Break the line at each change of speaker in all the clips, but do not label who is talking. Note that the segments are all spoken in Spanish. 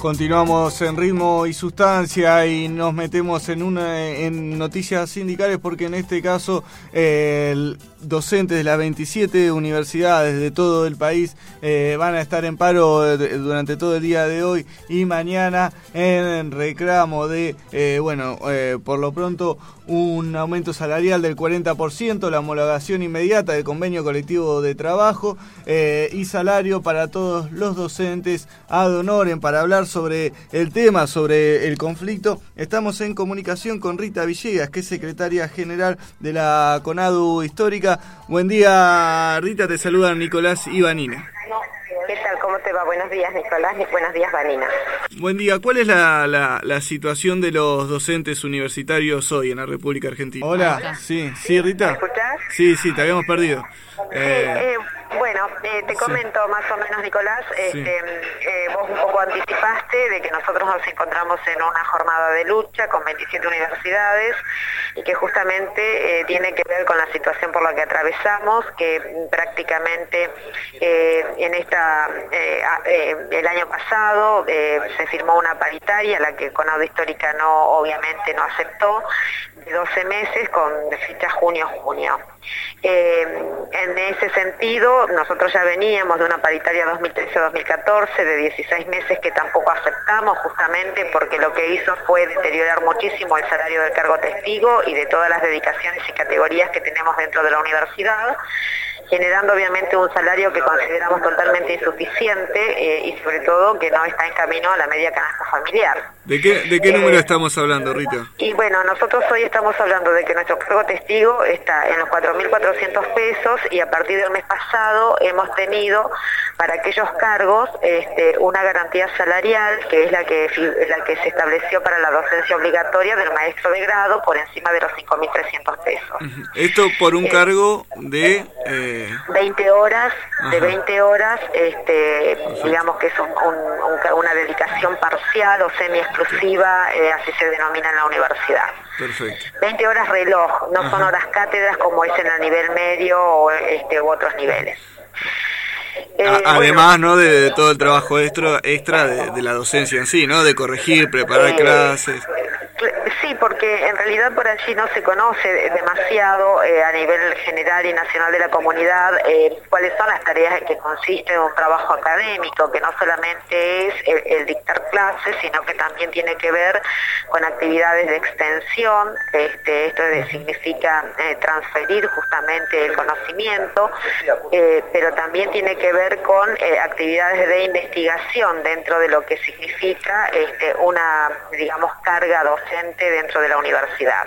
Continuamos en Ritmo y Sustancia y nos metemos en noticias sindicales porque en este caso docentes de las 27 universidades de todo el país van a estar en paro durante todo el día de hoy y mañana en reclamo de, por lo pronto, un aumento salarial del 40%, la homologación inmediata del convenio colectivo de trabajo y salario para todos los docentes ad honorem. Para hablar sobre el tema, sobre el conflicto, estamos en comunicación con Rita Villegas, que es secretaria general de la CONADU Histórica. Buen día, Rita, te saludan Nicolás y Vanina.
¿Qué tal? ¿Cómo te va? Buenos días, Nicolás, y buenos días, Vanina.
Buen día. ¿Cuál es la situación de los docentes universitarios hoy en la República Argentina? Hola, sí, Rita.
¿Me escuchás?
Sí, te habíamos perdido.
Te comento más o menos, Nicolás, vos un poco anticipaste de que nosotros nos encontramos en una jornada de lucha con 27 universidades y que justamente tiene que ver con la situación por la que atravesamos, que prácticamente el año pasado se firmó una paritaria, la que CONADU Histórica obviamente no aceptó, de 12 meses con fecha junio-junio. En ese sentido, nosotros ya veníamos de una paritaria 2013-2014 de 16 meses que tampoco aceptamos, justamente porque lo que hizo fue deteriorar muchísimo el salario del cargo testigo y de todas las dedicaciones y categorías que tenemos dentro de la universidad, generando obviamente un salario que consideramos totalmente insuficiente y sobre todo que no está en camino a la media canasta familiar.
¿De qué número estamos hablando, Rita?
Y bueno, nosotros hoy estamos hablando de que nuestro cargo testigo está en los 4.400 pesos y a partir del mes pasado hemos tenido para aquellos cargos una garantía salarial que es la que se estableció para la docencia obligatoria del maestro de grado por encima de los 5.300 pesos.
Esto por un cargo de
20 horas,
Ajá.
De 20 horas, digamos que es una dedicación parcial o semi-exclusiva, así se denomina en la universidad.
Perfecto.
20 horas reloj, no son horas cátedras como es en el nivel medio u otros niveles.
Además, ¿no? De todo el trabajo extra de la docencia en sí, ¿no? De corregir, preparar clases.
Sí, porque en realidad por allí no se conoce demasiado a nivel general y nacional de la comunidad cuáles son las tareas que consiste en un trabajo académico, que no solamente es el dictar clases, sino que también tiene que ver con actividades de extensión. Esto significa transferir justamente el conocimiento, pero también tiene que ver con actividades de investigación dentro de lo que significa una, digamos, carga docente dentro de la universidad.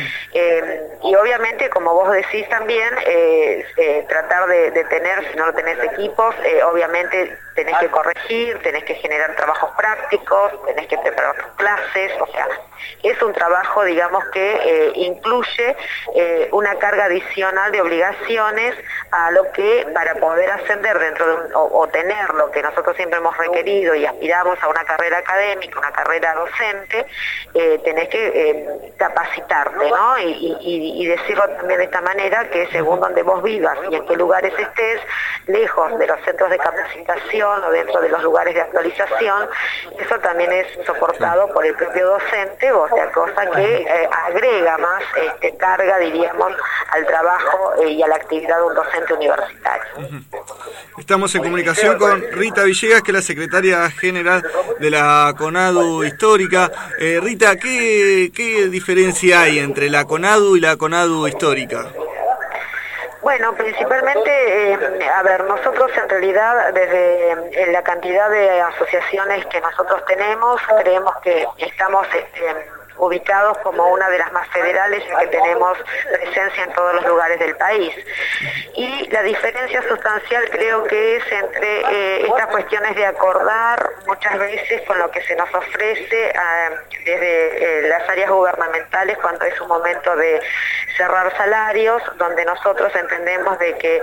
Y obviamente, como vos decís también, tratar de tener, si no tenés equipos, obviamente tenés que corregir, tenés que generar trabajos prácticos, tenés que preparar tus clases, o sea, es un trabajo, digamos, que incluye una carga adicional de obligaciones a lo que, para poder ascender dentro de o tener lo que nosotros siempre hemos requerido y aspiramos a una carrera académica, una carrera docente, tenés que capacitarte, ¿no? Y decirlo también de esta manera, que según donde vos vivas y en qué lugares estés, lejos de los centros de capacitación o dentro de los lugares de actualización, eso también es soportado por el propio docente, o sea, cosa que agrega más carga, diríamos, al trabajo y a la actividad de un docente universitario.
Estamos en comunicación con Rita Villegas, que es la secretaria general de la CONADU Histórica. Rita, ¿qué diferencia hay entre la CONADU y la CONADU Histórica?
Bueno, principalmente, nosotros en realidad desde la cantidad de asociaciones que nosotros tenemos, creemos que estamos ubicados como una de las más federales, ya que tenemos presencia en todos los lugares del país. Y la diferencia sustancial creo que es entre estas cuestiones de acordar muchas veces con lo que se nos ofrece desde las áreas gubernamentales cuando es un momento de cerrar salarios, donde nosotros entendemos de que,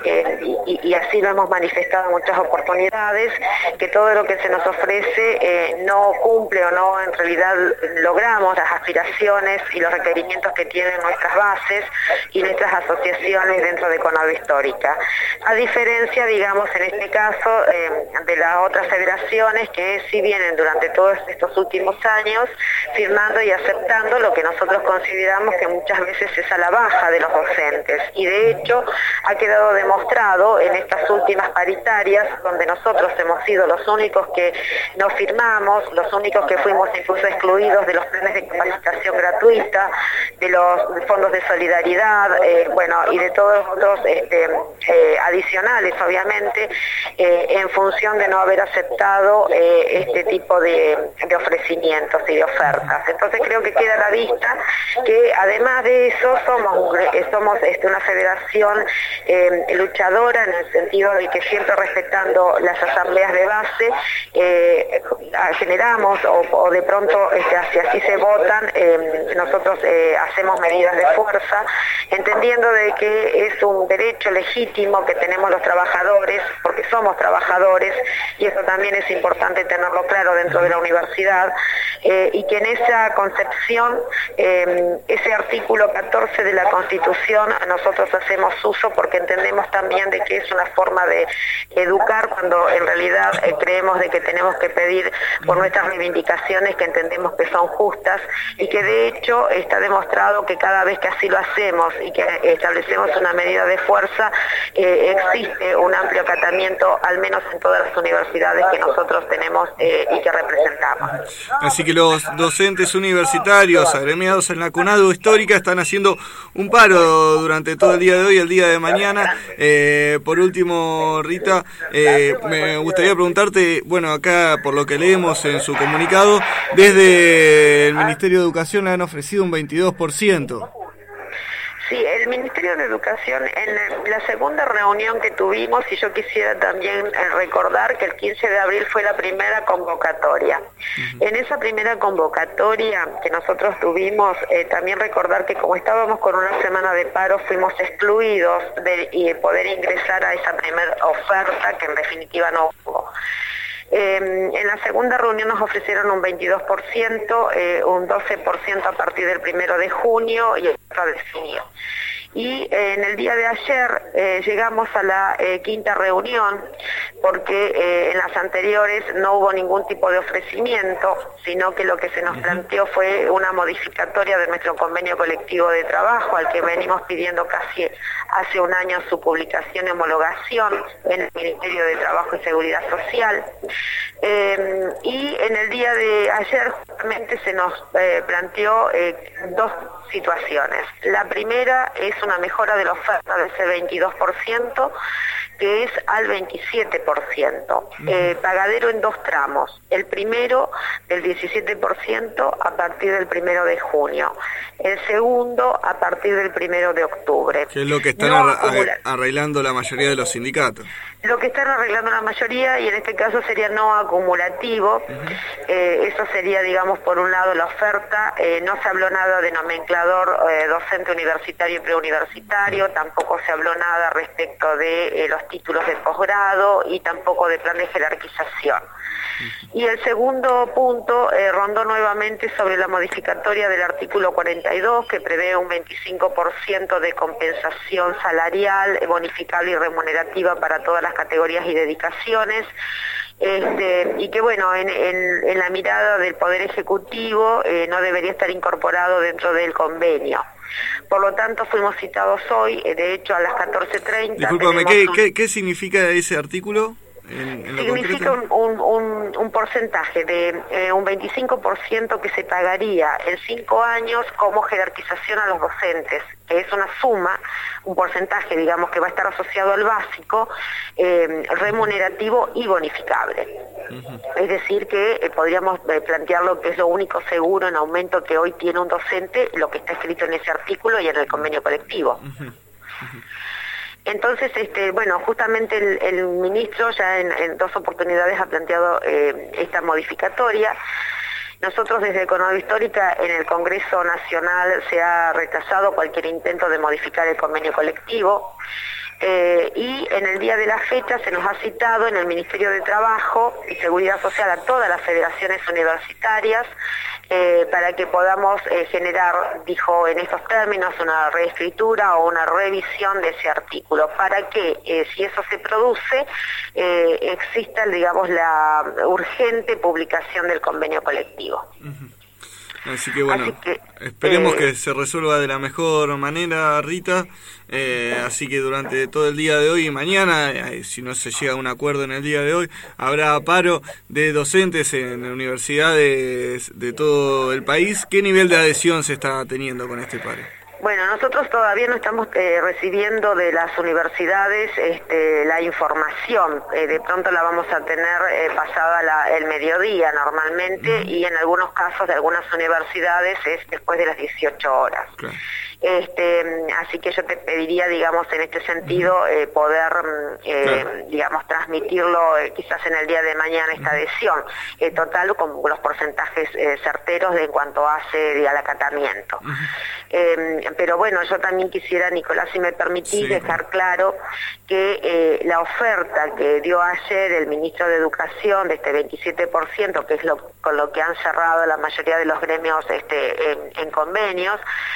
y así lo hemos manifestado en muchas oportunidades, que todo lo que se nos ofrece no cumple o no en realidad logramos las aspiraciones y los requerimientos que tienen nuestras bases y nuestras asociaciones dentro de Conado Histórica. A diferencia, digamos, en este caso, de las otras federaciones que sí vienen durante todos estos últimos años firmando y aceptando lo que nosotros consideramos que muchas veces es a la baja de los docentes. Y de hecho ha quedado demostrado en estas últimas paritarias, donde nosotros hemos sido los únicos que no firmamos, los únicos que fuimos incluso excluidos de los planes de capacitación gratuita, de los fondos de solidaridad, y de todos los otros adicionales, obviamente, en función de no haber aceptado este tipo de ofrecimientos y de ofertas. Entonces creo que queda a la vista que además de eso somos una federación luchadora, en el sentido de que siempre respetando las asambleas de base generamos o de pronto si así se votan, nosotros hacemos medidas de fuerza, entendiendo de que es un derecho legítimo que tenemos los trabajadores, porque somos trabajadores, y eso también es importante tenerlo claro dentro de la universidad, y que en esa concepción, ese artículo 14 de la Constitución, nosotros hacemos uso porque entendemos también de que es una forma de educar, cuando en realidad creemos de que tenemos que pedir por nuestras reivindicaciones, que entendemos que son justas, y que de hecho está demostrado que cada vez que así lo hacemos y que establecemos una medida de fuerza, existe un amplio acatamiento, al menos en todas las universidades que nosotros tenemos y que representamos.
Así que los docentes universitarios agremiados en la Conado Histórica están haciendo un paro durante todo el día de hoy y el día de mañana. Por último, Rita, me gustaría preguntarte, bueno, acá por lo que leemos en su comunicado, desde el Ministerio de Educación le han ofrecido un 22%.
Sí, el Ministerio de Educación, en la segunda reunión que tuvimos, y yo quisiera también recordar que el 15 de abril fue la primera convocatoria. En esa primera convocatoria que nosotros tuvimos, también recordar que como estábamos con una semana de paro, fuimos excluidos de poder ingresar a esa primera oferta, que en definitiva no hubo. En la segunda reunión nos ofrecieron un 22%, un 12% a partir del 1 de junio y otro de junio. Y en el día de ayer llegamos a la quinta reunión, porque en las anteriores no hubo ningún tipo de ofrecimiento, sino que lo que se nos planteó fue una modificatoria de nuestro convenio colectivo de trabajo, al que venimos pidiendo casi hace un año su publicación y homologación en el Ministerio de Trabajo y Seguridad Social. Y en el día de ayer justamente se nos planteó dos situaciones. La primera es una mejora de la oferta de ese 22%, que es al 27%, pagadero en dos tramos. El primero del 17% a partir del 1 de junio, el segundo a partir del 1 de octubre.
Que es lo que están arreglando la mayoría de los sindicatos.
Lo que están arreglando la mayoría, y en este caso sería no acumulativo. Eso sería, digamos, por un lado la oferta. No se habló nada de nomenclador docente universitario y preuniversitario, tampoco se habló nada respecto de los títulos de posgrado y tampoco de plan de jerarquización. Y el segundo punto rondó nuevamente sobre la modificatoria del artículo 42, que prevé un 25% de compensación salarial, bonificable y remunerativa para todas las categorías y dedicaciones. Y que bueno, en la mirada del Poder Ejecutivo no debería estar incorporado dentro del convenio. Por lo tanto, fuimos citados hoy, de hecho a las 14:30.
Discúlpame, ¿qué significa ese artículo?
Significa un porcentaje de un 25% que se pagaría en 5 años como jerarquización a los docentes, que es una suma, un porcentaje, digamos, que va a estar asociado al básico, remunerativo y bonificable. Es decir, que podríamos plantearlo que es lo único seguro en aumento que hoy tiene un docente, lo que está escrito en ese artículo y en el convenio colectivo. Entonces, bueno, justamente el ministro ya en dos oportunidades ha planteado esta modificatoria, Nosotros desde Conado Histórica en el Congreso Nacional se ha rechazado cualquier intento de modificar el convenio colectivo. Y en el día de la fecha se nos ha citado en el Ministerio de Trabajo y Seguridad Social a todas las federaciones universitarias para que podamos generar, dijo en estos términos, una reescritura o una revisión de ese artículo, para que si eso se produce exista, digamos, la urgente publicación del convenio colectivo.
Así que bueno, esperemos que se resuelva de la mejor manera, Rita. Así que durante todo el día de hoy y mañana, si no se llega a un acuerdo en el día de hoy, habrá paro de docentes en universidades de todo el país. ¿Qué nivel de adhesión se está teniendo con este paro?
Bueno, nosotros todavía no estamos recibiendo de las universidades la información. De pronto la vamos a tener pasada el mediodía normalmente, y en algunos casos de algunas universidades es después de las 18 horas. Claro. Así que yo te pediría, digamos, en este sentido, poder, digamos, transmitirlo quizás en el día de mañana esta adhesión, total con los porcentajes certeros en cuanto hace al acatamiento. Pero bueno, yo también quisiera, Nicolás, si me permitís, dejar claro que la oferta que dio ayer el ministro de Educación de este 27%, que es con lo que han cerrado la mayoría de los gremios en convenios,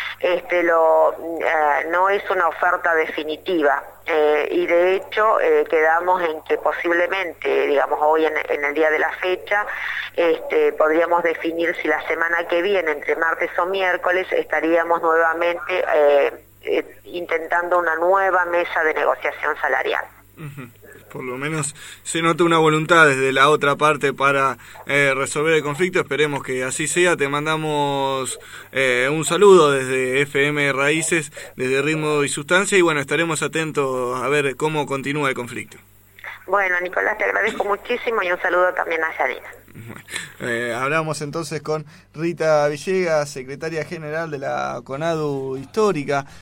no es una oferta definitiva. Y de hecho quedamos en que posiblemente, digamos, hoy en el día de la fecha, podríamos definir si la semana que viene, entre martes o miércoles, estaríamos nuevamente intentando una nueva mesa de negociación salarial.
Por lo menos se nota una voluntad desde la otra parte para resolver el conflicto. Esperemos que así sea. Te mandamos un saludo desde FM Raíces, desde Ritmo y Sustancia, y bueno, estaremos atentos a ver cómo continúa el conflicto.
Bueno, Nicolás, te agradezco muchísimo y un saludo también a Yanina.
Hablamos entonces con Rita Villegas, secretaria general de la CONADU Histórica.